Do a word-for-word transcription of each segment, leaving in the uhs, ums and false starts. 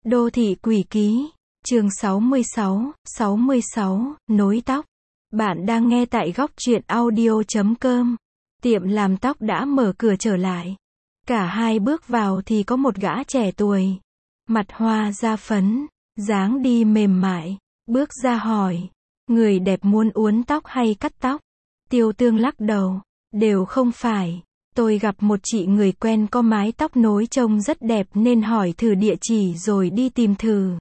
Đô thị quỷ ký, chương sáu mươi sáu, sáu mươi sáu, nối tóc. Bạn đang nghe tại góc truyện audio chấm com. Tiệm làm tóc đã mở cửa trở lại. Cả hai bước vào thì có một gã trẻ tuổi. Mặt hoa da phấn, dáng đi mềm mại. Bước ra hỏi, người đẹp muốn uốn tóc hay cắt tóc? Tiêu Tương lắc đầu, đều không phải. Tôi gặp một chị người quen có mái tóc nối trông rất đẹp nên hỏi thử địa chỉ rồi đi tìm thử.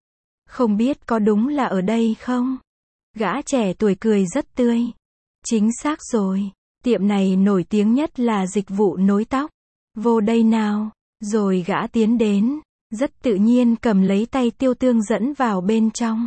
Không biết có đúng là ở đây không? Gã trẻ tuổi cười rất tươi. Chính xác rồi, tiệm này nổi tiếng nhất là dịch vụ nối tóc. Vô đây nào. Rồi gã tiến đến, rất tự nhiên cầm lấy tay Tiêu Tương dẫn vào bên trong.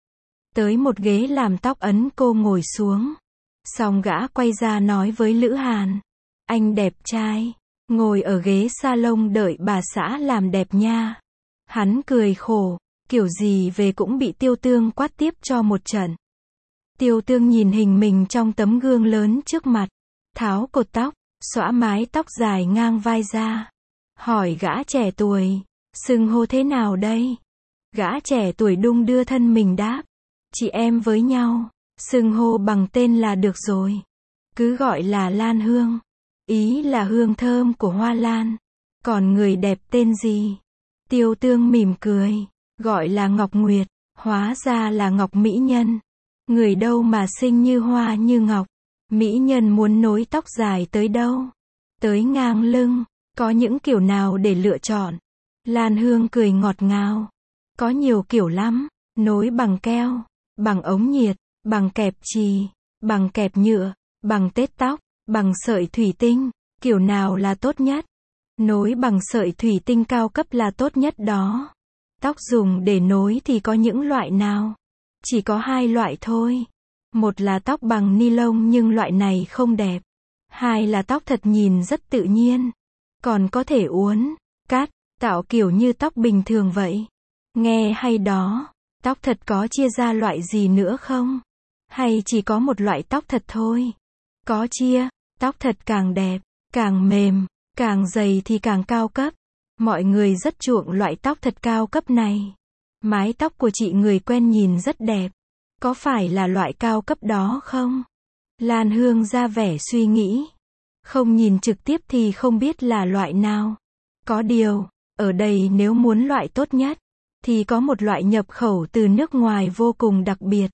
Tới một ghế làm tóc ấn cô ngồi xuống. Xong gã quay ra nói với Lữ Hàn. Anh đẹp trai, ngồi ở ghế salon đợi bà xã làm đẹp nha. Hắn cười khổ, kiểu gì về cũng bị Tiêu Tương quát tiếp cho một trận. Tiêu Tương nhìn hình mình trong tấm gương lớn trước mặt, tháo cột tóc, xõa mái tóc dài ngang vai ra. Hỏi gã trẻ tuổi, xưng hô thế nào đây? Gã trẻ tuổi đung đưa thân mình đáp, chị em với nhau, xưng hô bằng tên là được rồi. Cứ gọi là Lan Hương. Ý là hương thơm của hoa lan. Còn người đẹp tên gì? Tiêu Tương mỉm cười, gọi là Ngọc Nguyệt, hóa ra là Ngọc Mỹ Nhân. Người đâu mà xinh như hoa như ngọc. Mỹ Nhân muốn nối tóc dài tới đâu? Tới ngang lưng, có những kiểu nào để lựa chọn? Lan Hương cười ngọt ngào. Có nhiều kiểu lắm, nối bằng keo, bằng ống nhiệt, bằng kẹp chì, bằng kẹp nhựa, bằng tết tóc, bằng sợi thủy tinh, kiểu nào là tốt nhất? Nối bằng sợi thủy tinh cao cấp là tốt nhất đó. Tóc dùng để nối thì có những loại nào? Chỉ có hai loại thôi. Một là tóc bằng ni lông nhưng loại này không đẹp. Hai là tóc thật nhìn rất tự nhiên. Còn có thể uốn, cắt, tạo kiểu như tóc bình thường vậy. Nghe hay đó. Tóc thật có chia ra loại gì nữa không? Hay chỉ có một loại tóc thật thôi? Có chia. Tóc thật càng đẹp, càng mềm, càng dày thì càng cao cấp. Mọi người rất chuộng loại tóc thật cao cấp này. Mái tóc của chị người quen nhìn rất đẹp. Có phải là loại cao cấp đó không? Lan Hương ra vẻ suy nghĩ. Không nhìn trực tiếp thì không biết là loại nào. Có điều, ở đây nếu muốn loại tốt nhất, thì có một loại nhập khẩu từ nước ngoài vô cùng đặc biệt.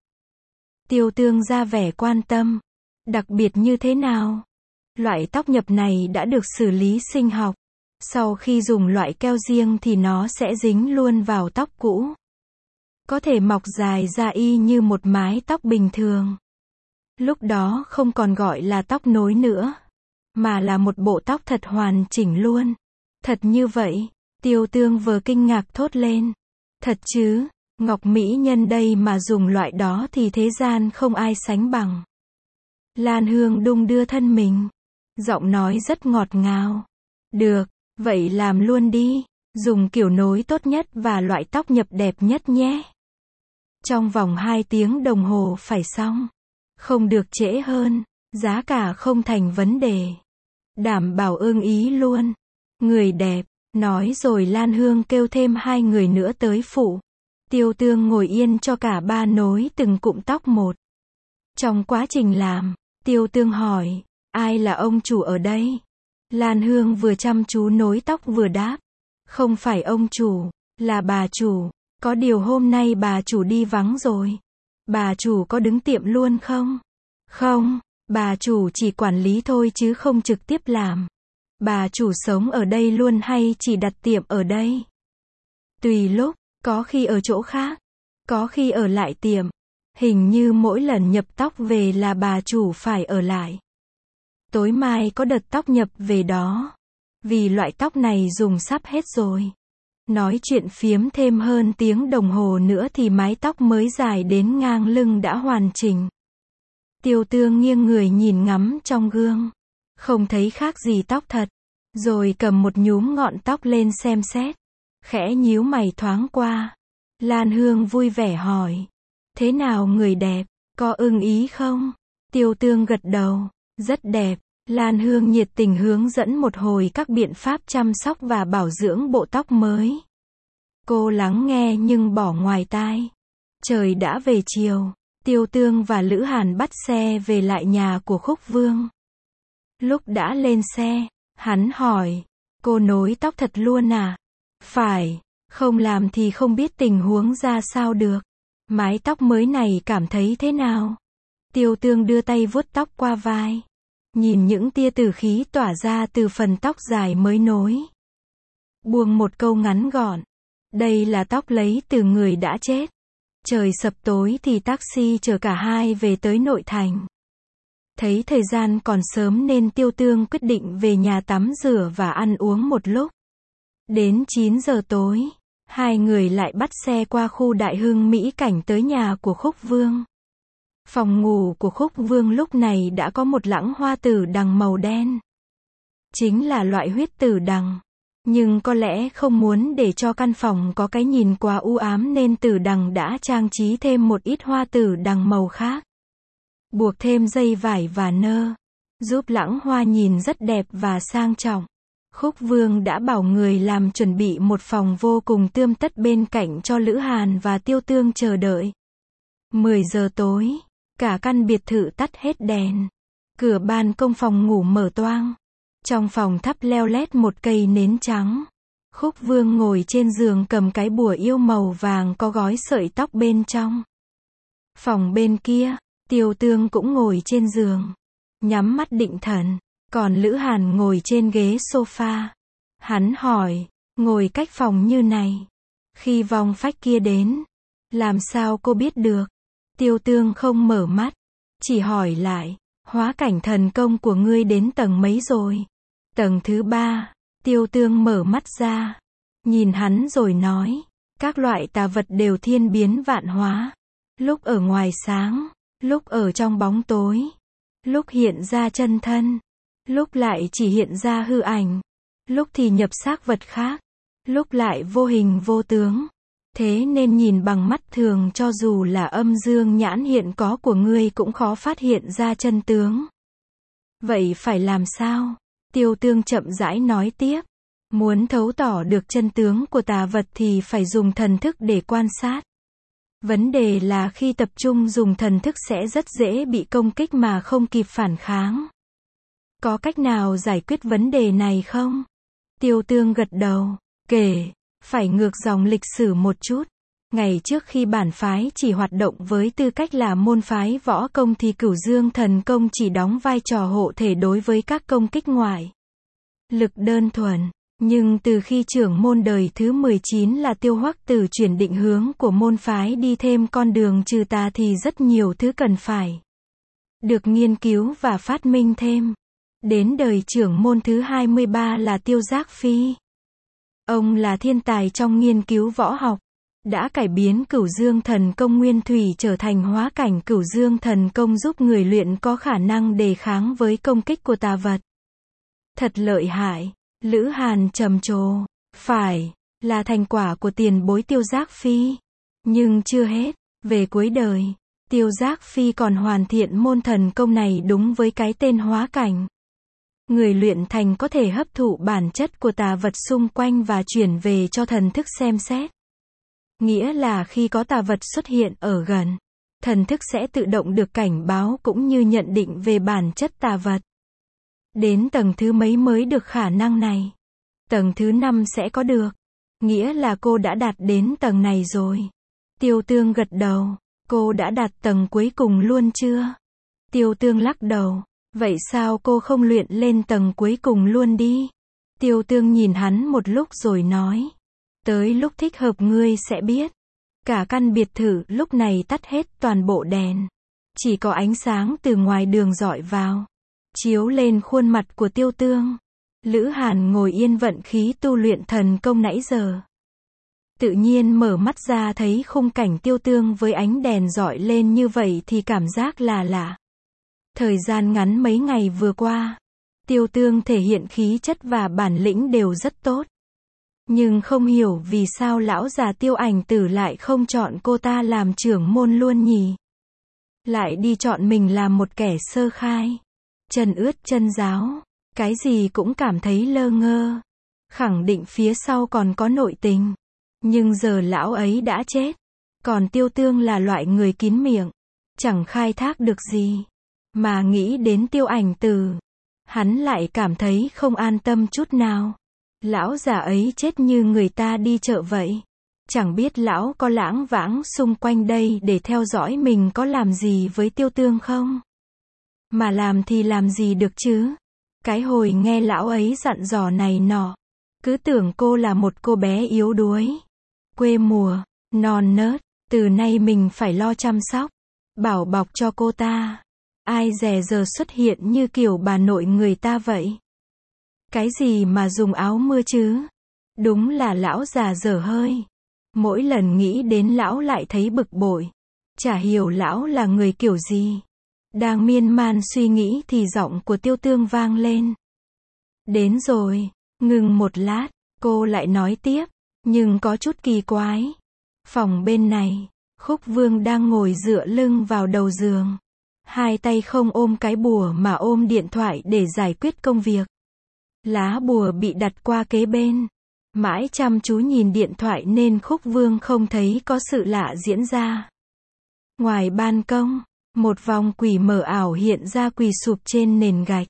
Tiêu Tương ra vẻ quan tâm. Đặc biệt như thế nào? Loại tóc nhập này đã được xử lý sinh học. Sau khi dùng loại keo riêng thì nó sẽ dính luôn vào tóc cũ. Có thể mọc dài ra y như một mái tóc bình thường. Lúc đó không còn gọi là tóc nối nữa, mà là một bộ tóc thật hoàn chỉnh luôn. Thật như vậy? Tiêu Tương vừa kinh ngạc thốt lên. Thật chứ, Ngọc Mỹ Nhân đây mà dùng loại đó thì thế gian không ai sánh bằng. Lan Hương đung đưa thân mình. Giọng nói rất ngọt ngào. Được, vậy làm luôn đi. Dùng kiểu nối tốt nhất và loại tóc nhập đẹp nhất nhé. Trong vòng hai tiếng đồng hồ phải xong. Không được trễ hơn. Giá cả không thành vấn đề. Đảm bảo ưng ý luôn. Người đẹp. Nói rồi Lan Hương kêu thêm hai người nữa tới phụ. Tiêu Tương ngồi yên cho cả ba nối từng cụm tóc một. Trong quá trình làm, Tiêu Tương hỏi, ai là ông chủ ở đây? Lan Hương vừa chăm chú nối tóc vừa đáp, không phải ông chủ, là bà chủ. Có điều hôm nay bà chủ đi vắng rồi. Bà chủ có đứng tiệm luôn không? Không, bà chủ chỉ quản lý thôi chứ không trực tiếp làm. Bà chủ sống ở đây luôn hay chỉ đặt tiệm ở đây? Tùy lúc, có khi ở chỗ khác, có khi ở lại tiệm. Hình như mỗi lần nhập tóc về là bà chủ phải ở lại. Tối mai có đợt tóc nhập về đó. Vì loại tóc này dùng sắp hết rồi. Nói chuyện phiếm thêm hơn tiếng đồng hồ nữa thì mái tóc mới dài đến ngang lưng đã hoàn chỉnh. Tiêu Tương nghiêng người nhìn ngắm trong gương. Không thấy khác gì tóc thật. Rồi cầm một nhúm ngọn tóc lên xem xét. Khẽ nhíu mày thoáng qua. Lan Hương vui vẻ hỏi. Thế nào người đẹp, có ưng ý không? Tiêu Tương gật đầu, rất đẹp. Lan Hương nhiệt tình hướng dẫn một hồi các biện pháp chăm sóc và bảo dưỡng bộ tóc mới. Cô lắng nghe nhưng bỏ ngoài tai. Trời đã về chiều, Tiêu Tương và Lữ Hàn bắt xe về lại nhà của Khúc Vương. Lúc đã lên xe, hắn hỏi, cô nối tóc thật luôn à? Phải, không làm thì không biết tình huống ra sao được. Mái tóc mới này cảm thấy thế nào? Tiêu Tương đưa tay vuốt tóc qua vai. Nhìn những tia tử khí tỏa ra từ phần tóc dài mới nối. Buông một câu ngắn gọn. Đây là tóc lấy từ người đã chết. Trời sập tối thì taxi chở cả hai về tới nội thành. Thấy thời gian còn sớm nên Tiêu Tương quyết định về nhà tắm rửa và ăn uống một lúc. Đến chín giờ tối, hai người lại bắt xe qua khu Đại Hưng Mỹ Cảnh tới nhà của Khúc Vương. Phòng ngủ của Khúc Vương lúc này đã có một lẵng hoa tử đằng màu đen. Chính là loại huyết tử đằng. Nhưng có lẽ không muốn để cho căn phòng có cái nhìn quá u ám nên tử đằng đã trang trí thêm một ít hoa tử đằng màu khác. Buộc thêm dây vải và nơ, giúp lẵng hoa nhìn rất đẹp và sang trọng. Khúc Vương đã bảo người làm chuẩn bị một phòng vô cùng tươm tất bên cạnh cho Lữ Hàn và Tiêu Tương chờ đợi. mười giờ tối, cả căn biệt thự tắt hết đèn. Cửa ban công phòng ngủ mở toang. Trong phòng thắp leo lét một cây nến trắng. Khúc Vương ngồi trên giường cầm cái bùa yêu màu vàng có gói sợi tóc bên trong. Phòng bên kia, Tiêu Tương cũng ngồi trên giường, nhắm mắt định thần, còn Lữ Hàn ngồi trên ghế sofa. Hắn hỏi, ngồi cách phòng như này, khi vong phách kia đến, làm sao cô biết được? Tiêu Tương không mở mắt, chỉ hỏi lại, hóa cảnh thần công của ngươi đến tầng mấy rồi? Tầng thứ ba. Tiêu Tương mở mắt ra, nhìn hắn rồi nói, các loại tà vật đều thiên biến vạn hóa. Lúc ở ngoài sáng, lúc ở trong bóng tối, lúc hiện ra chân thân, lúc lại chỉ hiện ra hư ảnh, lúc thì nhập xác vật khác, lúc lại vô hình vô tướng. Thế nên nhìn bằng mắt thường cho dù là âm dương nhãn hiện có của ngươi cũng khó phát hiện ra chân tướng. Vậy phải làm sao? Tiêu Tương chậm rãi nói tiếp. Muốn thấu tỏ được chân tướng của tà vật thì phải dùng thần thức để quan sát. Vấn đề là khi tập trung dùng thần thức sẽ rất dễ bị công kích mà không kịp phản kháng. Có cách nào giải quyết vấn đề này không? Tiêu Tương gật đầu, kể, phải ngược dòng lịch sử một chút. Ngày trước khi bản phái chỉ hoạt động với tư cách là môn phái võ công thì Cửu Dương thần công chỉ đóng vai trò hộ thể đối với các công kích ngoại lực đơn thuần. Nhưng từ khi trưởng môn đời thứ mười chín là Tiêu Hoắc Tử chuyển định hướng của môn phái đi thêm con đường trừ tà thì rất nhiều thứ cần phải được nghiên cứu và phát minh thêm. Đến đời trưởng môn thứ hai mươi ba là Tiêu Giác Phi. Ông là thiên tài trong nghiên cứu võ học, đã cải biến Cửu Dương thần công nguyên thủy trở thành hóa cảnh Cửu Dương thần công giúp người luyện có khả năng đề kháng với công kích của tà vật. Thật lợi hại. Lữ Hàn trầm trồ, phải, là thành quả của tiền bối Tiêu Giác Phi. Nhưng chưa hết, về cuối đời, Tiêu Giác Phi còn hoàn thiện môn thần công này đúng với cái tên hóa cảnh. Người luyện thành có thể hấp thụ bản chất của tà vật xung quanh và chuyển về cho thần thức xem xét. Nghĩa là khi có tà vật xuất hiện ở gần, thần thức sẽ tự động được cảnh báo cũng như nhận định về bản chất tà vật. Đến tầng thứ mấy mới được khả năng này? Tầng thứ năm sẽ có được. Nghĩa là cô đã đạt đến tầng này rồi. Tiêu Tương gật đầu. Cô đã đạt tầng cuối cùng luôn chưa? Tiêu Tương lắc đầu. Vậy sao cô không luyện lên tầng cuối cùng luôn đi? Tiêu Tương nhìn hắn một lúc rồi nói. Tới lúc thích hợp ngươi sẽ biết. Cả căn biệt thự lúc này tắt hết toàn bộ đèn. Chỉ có ánh sáng từ ngoài đường rọi vào, chiếu lên khuôn mặt của Tiêu Tương. Lữ Hàn ngồi yên vận khí tu luyện thần công nãy giờ. Tự nhiên mở mắt ra thấy khung cảnh Tiêu Tương với ánh đèn rọi lên như vậy thì cảm giác là lạ. Thời gian ngắn mấy ngày vừa qua, Tiêu Tương thể hiện khí chất và bản lĩnh đều rất tốt. Nhưng không hiểu vì sao lão già Tiêu Ảnh Tử lại không chọn cô ta làm trưởng môn luôn nhỉ? Lại đi chọn mình làm một kẻ sơ khai. Chân ướt chân ráo, cái gì cũng cảm thấy lơ ngơ. Khẳng định phía sau còn có nội tình. Nhưng giờ lão ấy đã chết. Còn Tiêu Tương là loại người kín miệng. Chẳng khai thác được gì. Mà nghĩ đến Tiêu Ảnh Tử. Hắn lại cảm thấy không an tâm chút nào. Lão già ấy chết như người ta đi chợ vậy. Chẳng biết lão có lãng vãng xung quanh đây để theo dõi mình có làm gì với Tiêu Tương không? Mà làm thì làm gì được chứ? Cái hồi nghe lão ấy dặn dò này nọ. Cứ tưởng cô là một cô bé yếu đuối. Quê mùa, non nớt. Từ nay mình phải lo chăm sóc. Bảo bọc cho cô ta. Ai dè giờ xuất hiện như kiểu bà nội người ta vậy. Cái gì mà dùng áo mưa chứ? Đúng là lão già dở hơi. Mỗi lần nghĩ đến lão lại thấy bực bội. Chả hiểu lão là người kiểu gì. Đang miên man suy nghĩ thì giọng của Tiêu Tương vang lên. Đến rồi. Ngừng một lát, cô lại nói tiếp. Nhưng có chút kỳ quái. Phòng bên này, Khúc Vương đang ngồi dựa lưng vào đầu giường. Hai tay không ôm cái bùa mà ôm điện thoại để giải quyết công việc. Lá bùa bị đặt qua kế bên. Mãi chăm chú nhìn điện thoại nên Khúc Vương không thấy có sự lạ diễn ra. Ngoài ban công, một vòng quỷ mờ ảo hiện ra quỳ sụp trên nền gạch.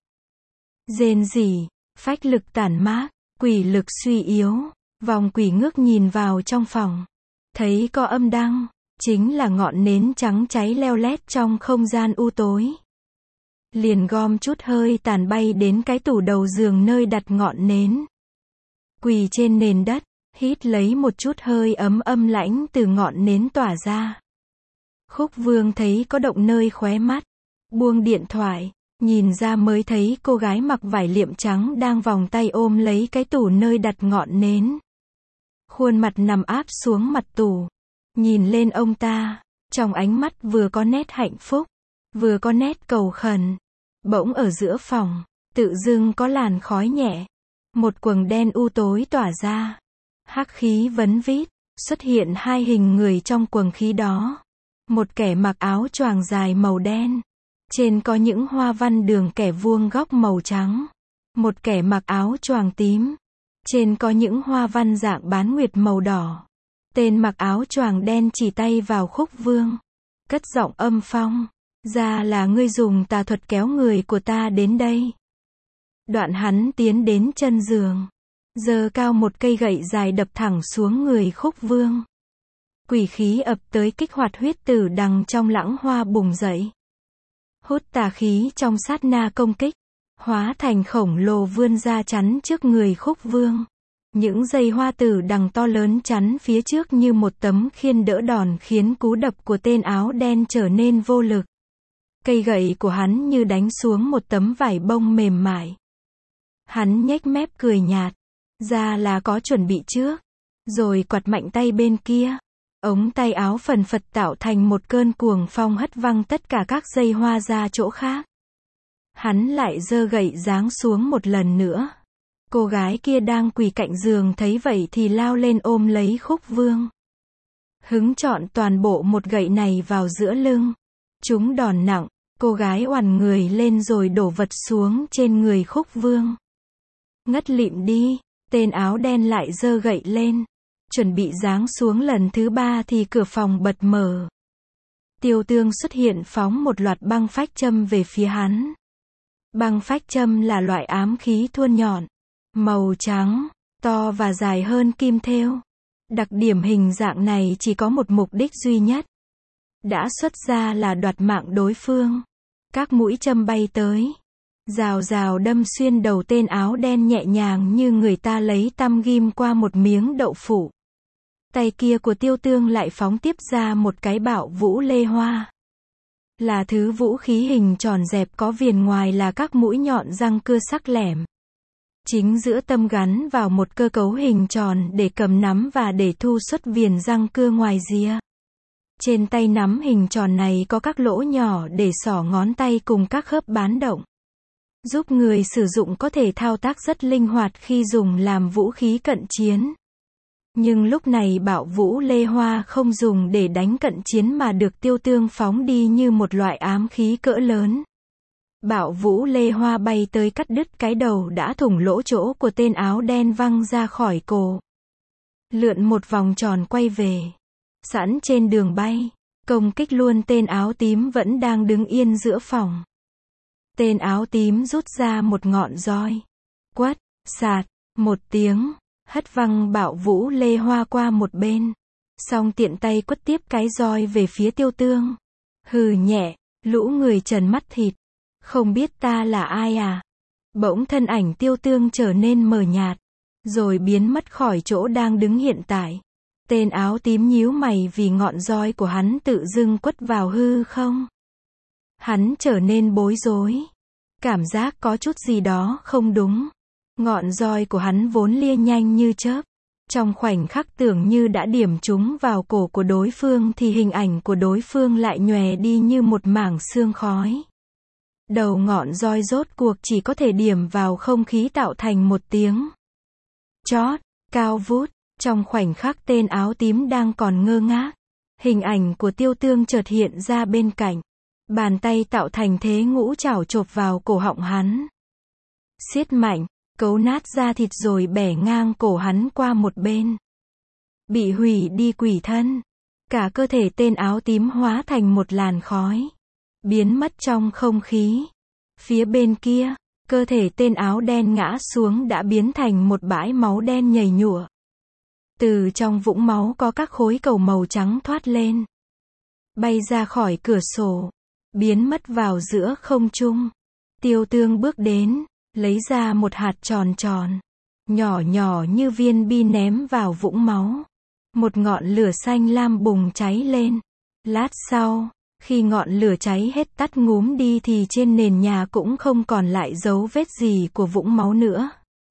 Rên rỉ, phách lực tản mát, quỷ lực suy yếu. Vòng quỷ ngước nhìn vào trong phòng. Thấy có âm đăng, chính là ngọn nến trắng cháy leo lét trong không gian u tối. Liền gom chút hơi tàn bay đến cái tủ đầu giường nơi đặt ngọn nến. Quỳ trên nền đất, hít lấy một chút hơi ấm âm lãnh từ ngọn nến tỏa ra. Khúc Vương thấy có động nơi khóe mắt. Buông điện thoại, nhìn ra mới thấy cô gái mặc vải liệm trắng đang vòng tay ôm lấy cái tủ nơi đặt ngọn nến. Khuôn mặt nằm áp xuống mặt tủ. Nhìn lên ông ta, trong ánh mắt vừa có nét hạnh phúc, vừa có nét cầu khẩn. Bỗng ở giữa phòng, tự dưng có làn khói nhẹ. Một quầng đen u tối tỏa ra. Hắc khí vấn vít, xuất hiện hai hình người trong quầng khí đó. Một kẻ mặc áo choàng dài màu đen. Trên có những hoa văn đường kẻ vuông góc màu trắng. Một kẻ mặc áo choàng tím. Trên có những hoa văn dạng bán nguyệt màu đỏ. Tên mặc áo choàng đen chỉ tay vào Khúc Vương. Cất giọng âm phong. Ra là ngươi dùng tà thuật kéo người của ta đến đây. Đoạn hắn tiến đến chân giường. Giơ cao một cây gậy dài đập thẳng xuống người Khúc Vương. Quỷ khí ập tới kích hoạt huyết tử đằng trong lãng hoa bùng dậy. Hút tà khí trong sát na công kích. Hóa thành khổng lồ vươn ra chắn trước người Khúc Vương. Những dây hoa tử đằng to lớn chắn phía trước như một tấm khiên đỡ đòn khiến cú đập của tên áo đen trở nên vô lực. Cây gậy của hắn như đánh xuống một tấm vải bông mềm mại. Hắn nhếch mép cười nhạt. Ra là có chuẩn bị trước. Rồi quạt mạnh tay bên kia. Ống tay áo phần phật tạo thành một cơn cuồng phong hất văng tất cả các dây hoa ra chỗ khác. Hắn lại giơ gậy giáng xuống một lần nữa. Cô gái kia đang quỳ cạnh giường thấy vậy thì lao lên ôm lấy Khúc Vương. Hứng chọn toàn bộ một gậy này vào giữa lưng. Chúng đòn nặng, cô gái oằn người lên rồi đổ vật xuống trên người Khúc Vương. Ngất lịm đi, tên áo đen lại giơ gậy lên. Chuẩn bị giáng xuống lần thứ ba thì cửa phòng bật mở. Tiêu Tương xuất hiện phóng một loạt băng phách châm về phía hắn. Băng phách châm là loại ám khí thuôn nhọn, màu trắng, to và dài hơn kim thêu. Đặc điểm hình dạng này chỉ có một mục đích duy nhất. Đã xuất ra là đoạt mạng đối phương. Các mũi châm bay tới. Rào rào đâm xuyên đầu tên áo đen nhẹ nhàng như người ta lấy tăm ghim qua một miếng đậu phụ. Tay kia của Tiêu Tương lại phóng tiếp ra một cái bạo vũ lê hoa. Là thứ vũ khí hình tròn dẹp có viền ngoài là các mũi nhọn răng cưa sắc lẻm. Chính giữa tâm gắn vào một cơ cấu hình tròn để cầm nắm và để thu xuất viền răng cưa ngoài rìa. Trên tay nắm hình tròn này có các lỗ nhỏ để xỏ ngón tay cùng các khớp bán động. Giúp người sử dụng có thể thao tác rất linh hoạt khi dùng làm vũ khí cận chiến. Nhưng lúc này bạo vũ lê hoa không dùng để đánh cận chiến mà được Tiêu Tương phóng đi như một loại ám khí cỡ lớn. Bạo vũ lê hoa bay tới cắt đứt cái đầu đã thủng lỗ chỗ của tên áo đen văng ra khỏi cổ. lượn một vòng tròn quay về. Sẵn trên đường bay, công kích luôn tên áo tím vẫn đang đứng yên giữa phòng. Tên áo tím rút ra một ngọn roi. Quất, sạt, một tiếng, hất văng Bạo Vũ Lê Hoa qua một bên. Xong tiện tay quất tiếp cái roi về phía Tiêu Tương. Hừ nhẹ, lũ người trần mắt thịt. Không biết ta là ai à? Bỗng thân ảnh Tiêu Tương trở nên mờ nhạt, rồi biến mất khỏi chỗ đang đứng hiện tại. Tên áo tím nhíu mày vì ngọn roi của hắn tự dưng quất vào hư không. Hắn trở nên bối rối. Cảm giác có chút gì đó không đúng. Ngọn roi của hắn vốn lia nhanh như chớp. Trong khoảnh khắc tưởng như đã điểm trúng vào cổ của đối phương thì hình ảnh của đối phương lại nhòe đi như một mảng sương khói. Đầu ngọn roi rốt cuộc chỉ có thể điểm vào không khí tạo thành một tiếng chót, cao vút. Trong khoảnh khắc tên áo tím đang còn ngơ ngác, hình ảnh của Tiêu Tương chợt hiện ra bên cạnh. Bàn tay tạo thành thế ngũ chảo chộp vào cổ họng hắn. Siết mạnh, cấu nát da thịt rồi bẻ ngang cổ hắn qua một bên. Bị hủy đi quỷ thân. Cả cơ thể tên áo tím hóa thành một làn khói, biến mất trong không khí. Phía bên kia, cơ thể tên áo đen ngã xuống đã biến thành một bãi máu đen nhầy nhụa. Từ trong vũng máu có các khối cầu màu trắng thoát lên, bay ra khỏi cửa sổ, biến mất vào giữa không trung. Tiêu Tương bước đến, lấy ra một hạt tròn tròn, nhỏ nhỏ như viên bi ném vào vũng máu. Một ngọn lửa xanh lam bùng cháy lên. Lát sau, khi ngọn lửa cháy hết tắt ngúm đi thì trên nền nhà cũng không còn lại dấu vết gì của vũng máu nữa.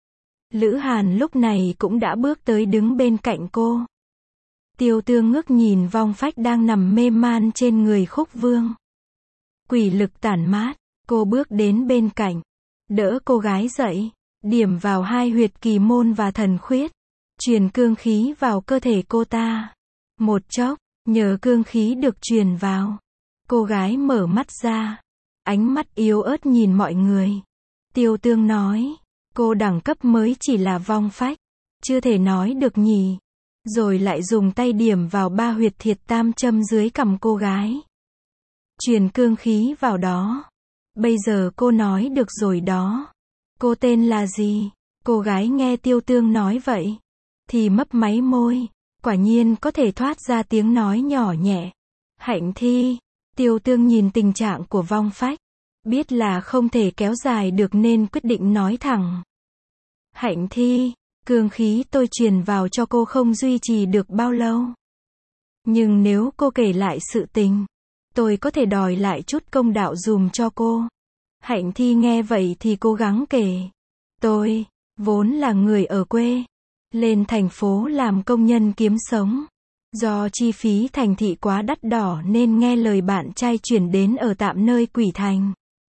Lữ Hàn lúc này cũng đã bước tới đứng bên cạnh cô. Tiêu Tương ngước nhìn vong phách đang nằm mê man trên người Khúc Vương. Quỷ lực tản mát, cô bước đến bên cạnh, đỡ cô gái dậy, điểm vào hai huyệt kỳ môn và thần khuyết, truyền cương khí vào cơ thể cô ta. Một chốc, nhờ cương khí được truyền vào, cô gái mở mắt ra, ánh mắt yếu ớt nhìn mọi người. Tiêu Tương nói, cô đẳng cấp mới chỉ là vong phách, chưa thể nói được nhỉ. Rồi lại dùng tay điểm vào ba huyệt thiệt tam châm dưới cằm cô gái. Truyền cương khí vào đó. Bây giờ cô nói được rồi đó. Cô tên là gì? Cô gái nghe Tiêu Tương nói vậy, thì mấp máy môi, quả nhiên có thể thoát ra tiếng nói nhỏ nhẹ. Hạnh Thi. Tiêu Tương nhìn tình trạng của vong phách, biết là không thể kéo dài được nên quyết định nói thẳng. Hạnh Thi, cương khí tôi truyền vào cho cô không duy trì được bao lâu. Nhưng nếu cô kể lại sự tình, tôi có thể đòi lại chút công đạo dùm cho cô. Hạnh Thi nghe vậy thì cố gắng kể. Tôi, vốn là người ở quê, lên thành phố làm công nhân kiếm sống. Do chi phí thành thị quá đắt đỏ nên nghe lời bạn trai chuyển đến ở tạm nơi Quỷ Thành.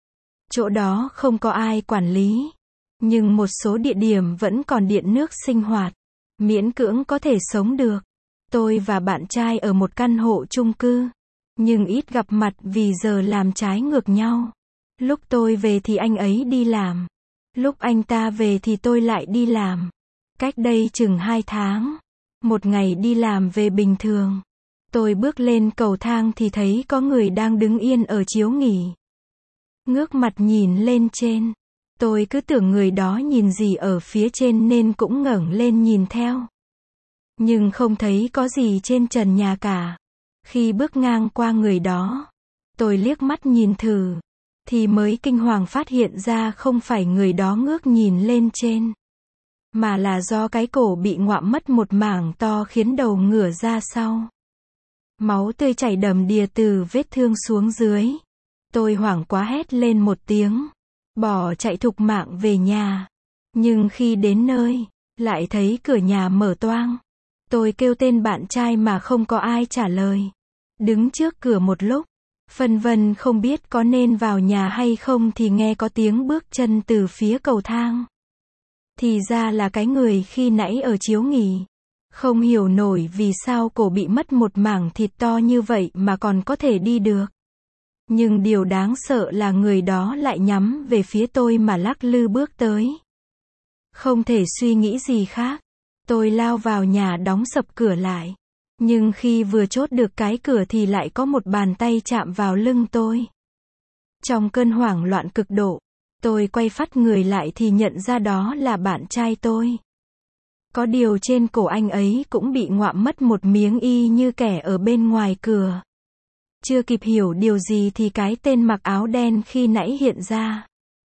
Chỗ đó không có ai quản lý, nhưng một số địa điểm vẫn còn điện nước sinh hoạt, miễn cưỡng có thể sống được. Tôi và bạn trai ở một căn hộ chung cư, nhưng ít gặp mặt vì giờ làm trái ngược nhau. Lúc tôi về thì anh ấy đi làm, lúc anh ta về thì tôi lại đi làm. Cách đây chừng hai tháng, một ngày đi làm về bình thường, tôi bước lên cầu thang thì thấy có người đang đứng yên ở chiếu nghỉ. Ngước mặt nhìn lên trên, tôi cứ tưởng người đó nhìn gì ở phía trên nên cũng ngẩng lên nhìn theo. Nhưng không thấy có gì trên trần nhà cả. Khi bước ngang qua người đó, tôi liếc mắt nhìn thử, thì mới kinh hoàng phát hiện ra không phải người đó ngước nhìn lên trên, mà là do cái cổ bị ngoạm mất một mảng to khiến đầu ngửa ra sau. Máu tươi chảy đầm đìa từ vết thương xuống dưới. Tôi hoảng quá hét lên một tiếng, bỏ chạy thục mạng về nhà. Nhưng khi đến nơi, lại thấy cửa nhà mở toang. Tôi kêu tên bạn trai mà không có ai trả lời. Đứng trước cửa một lúc, phân vân không biết có nên vào nhà hay không thì nghe có tiếng bước chân từ phía cầu thang. Thì ra là cái người khi nãy ở chiếu nghỉ. Không hiểu nổi vì sao cổ bị mất một mảng thịt to như vậy mà còn có thể đi được. Nhưng điều đáng sợ là người đó lại nhắm về phía tôi mà lắc lư bước tới. Không thể suy nghĩ gì khác. Tôi lao vào nhà đóng sập cửa lại. Nhưng khi vừa chốt được cái cửa thì lại có một bàn tay chạm vào lưng tôi. Trong cơn hoảng loạn cực độ, tôi quay phắt người lại thì nhận ra đó là bạn trai tôi. Có điều trên cổ anh ấy cũng bị ngoạm mất một miếng y như kẻ ở bên ngoài cửa. Chưa kịp hiểu điều gì thì cái tên mặc áo đen khi nãy hiện ra.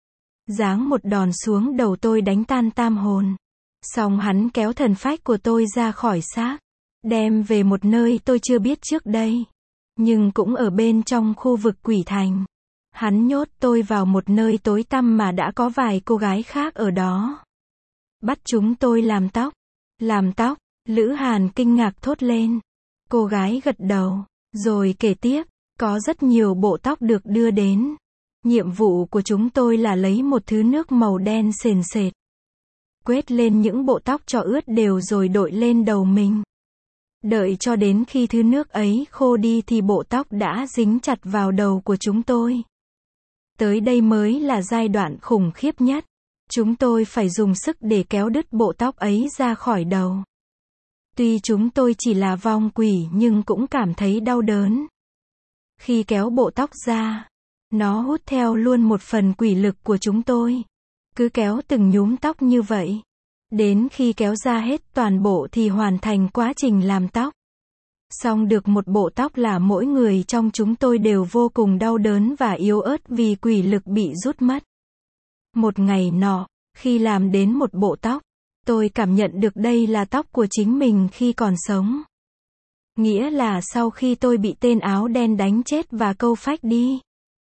Giáng một đòn xuống đầu tôi đánh tan tam hồn. Xong hắn kéo thần phách của tôi ra khỏi xác, đem về một nơi tôi chưa biết trước đây. Nhưng cũng ở bên trong khu vực quỷ thành. Hắn nhốt tôi vào một nơi tối tăm mà đã có vài cô gái khác ở đó. Bắt chúng tôi làm tóc. Làm tóc, Lữ Hàn kinh ngạc thốt lên. Cô gái gật đầu, rồi kể tiếp, có rất nhiều bộ tóc được đưa đến. Nhiệm vụ của chúng tôi là lấy một thứ nước màu đen sền sệt, quét lên những bộ tóc cho ướt đều rồi đội lên đầu mình. Đợi cho đến khi thứ nước ấy khô đi thì bộ tóc đã dính chặt vào đầu của chúng tôi. Tới đây mới là giai đoạn khủng khiếp nhất. Chúng tôi phải dùng sức để kéo đứt bộ tóc ấy ra khỏi đầu. Tuy chúng tôi chỉ là vong quỷ nhưng cũng cảm thấy đau đớn. Khi kéo bộ tóc ra, nó hút theo luôn một phần quỷ lực của chúng tôi. Cứ kéo từng nhúm tóc như vậy. Đến khi kéo ra hết toàn bộ thì hoàn thành quá trình làm tóc. Xong được một bộ tóc là mỗi người trong chúng tôi đều vô cùng đau đớn và yếu ớt vì quỷ lực bị rút mất. Một ngày nọ, khi làm đến một bộ tóc, tôi cảm nhận được đây là tóc của chính mình khi còn sống. Nghĩa là sau khi tôi bị tên áo đen đánh chết và câu phách đi,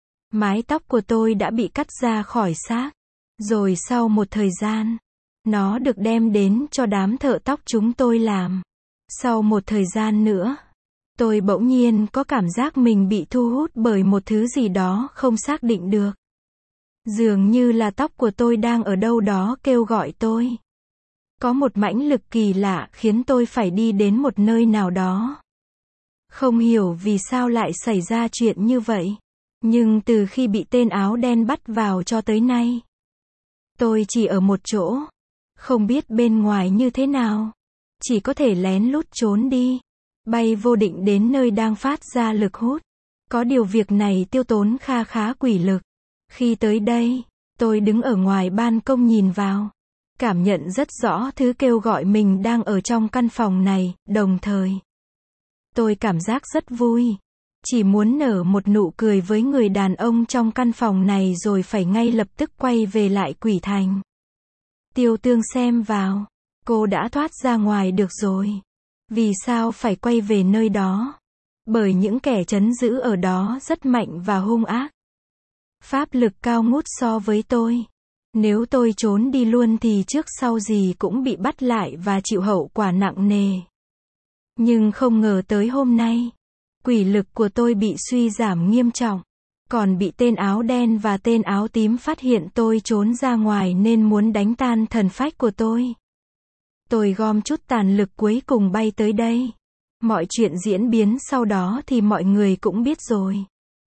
mái tóc của tôi đã bị cắt ra khỏi xác. Rồi sau một thời gian, nó được đem đến cho đám thợ tóc chúng tôi làm. Sau một thời gian nữa, tôi bỗng nhiên có cảm giác mình bị thu hút bởi một thứ gì đó không xác định được. Dường như là tóc của tôi đang ở đâu đó kêu gọi tôi. Có một mãnh lực kỳ lạ khiến tôi phải đi đến một nơi nào đó. Không hiểu vì sao lại xảy ra chuyện như vậy. Nhưng từ khi bị tên áo đen bắt vào cho tới nay, tôi chỉ ở một chỗ, không biết bên ngoài như thế nào. Chỉ có thể lén lút trốn đi, bay vô định đến nơi đang phát ra lực hút. Có điều việc này tiêu tốn kha khá quỷ lực. Khi tới đây, tôi đứng ở ngoài ban công nhìn vào. Cảm nhận rất rõ thứ kêu gọi mình đang ở trong căn phòng này, đồng thời. Tôi cảm giác rất vui. Chỉ muốn nở một nụ cười với người đàn ông trong căn phòng này rồi phải ngay lập tức quay về lại quỷ thành. Tiêu Tương xem vào. Cô đã thoát ra ngoài được rồi. Vì sao phải quay về nơi đó? Bởi những kẻ trấn giữ ở đó rất mạnh và hung ác. Pháp lực cao ngút so với tôi. Nếu tôi trốn đi luôn thì trước sau gì cũng bị bắt lại và chịu hậu quả nặng nề. Nhưng không ngờ tới hôm nay, quỷ lực của tôi bị suy giảm nghiêm trọng. Còn bị tên áo đen và tên áo tím phát hiện tôi trốn ra ngoài nên muốn đánh tan thần phách của tôi. Tôi gom chút tàn lực cuối cùng bay tới đây. Mọi chuyện diễn biến sau đó thì mọi người cũng biết rồi.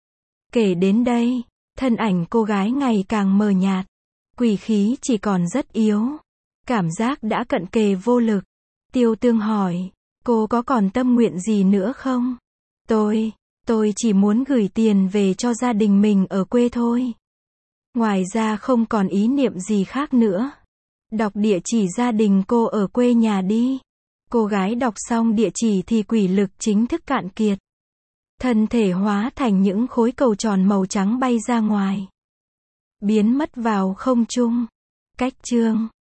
Kể đến đây, thân ảnh cô gái ngày càng mờ nhạt. Quỷ khí chỉ còn rất yếu. Cảm giác đã cận kề vô lực. Tiêu Tương hỏi, cô có còn tâm nguyện gì nữa không? Tôi, tôi chỉ muốn gửi tiền về cho gia đình mình ở quê thôi. Ngoài ra không còn ý niệm gì khác nữa. Đọc địa chỉ gia đình cô ở quê nhà đi. Cô gái đọc xong địa chỉ thì quỷ lực chính thức cạn kiệt. Thân thể hóa thành những khối cầu tròn màu trắng bay ra ngoài. Biến mất vào không trung. Cách chương